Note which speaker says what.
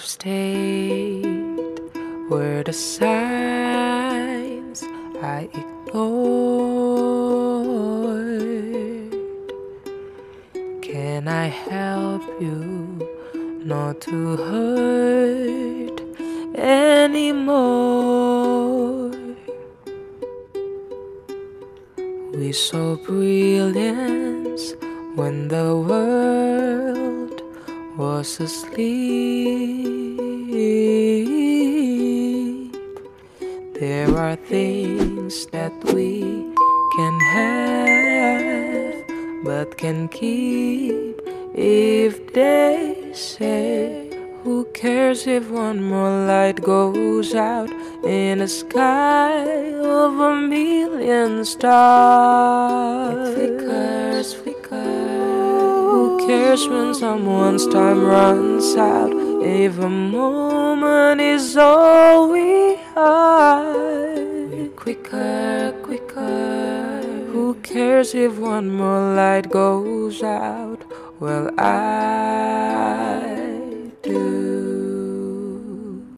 Speaker 1: of state were the signs I ignored. Can I help you not to hurt anymore? We saw brilliance when the world was asleep. There are things that we can have but can keep if they say, who cares if one more light goes out in a sky of 1,000,000 stars? It flickers, flickers. Who cares when someone's time runs out if a moment is all we have? We're quicker, quicker. Who cares if one more light goes out? Well, I do.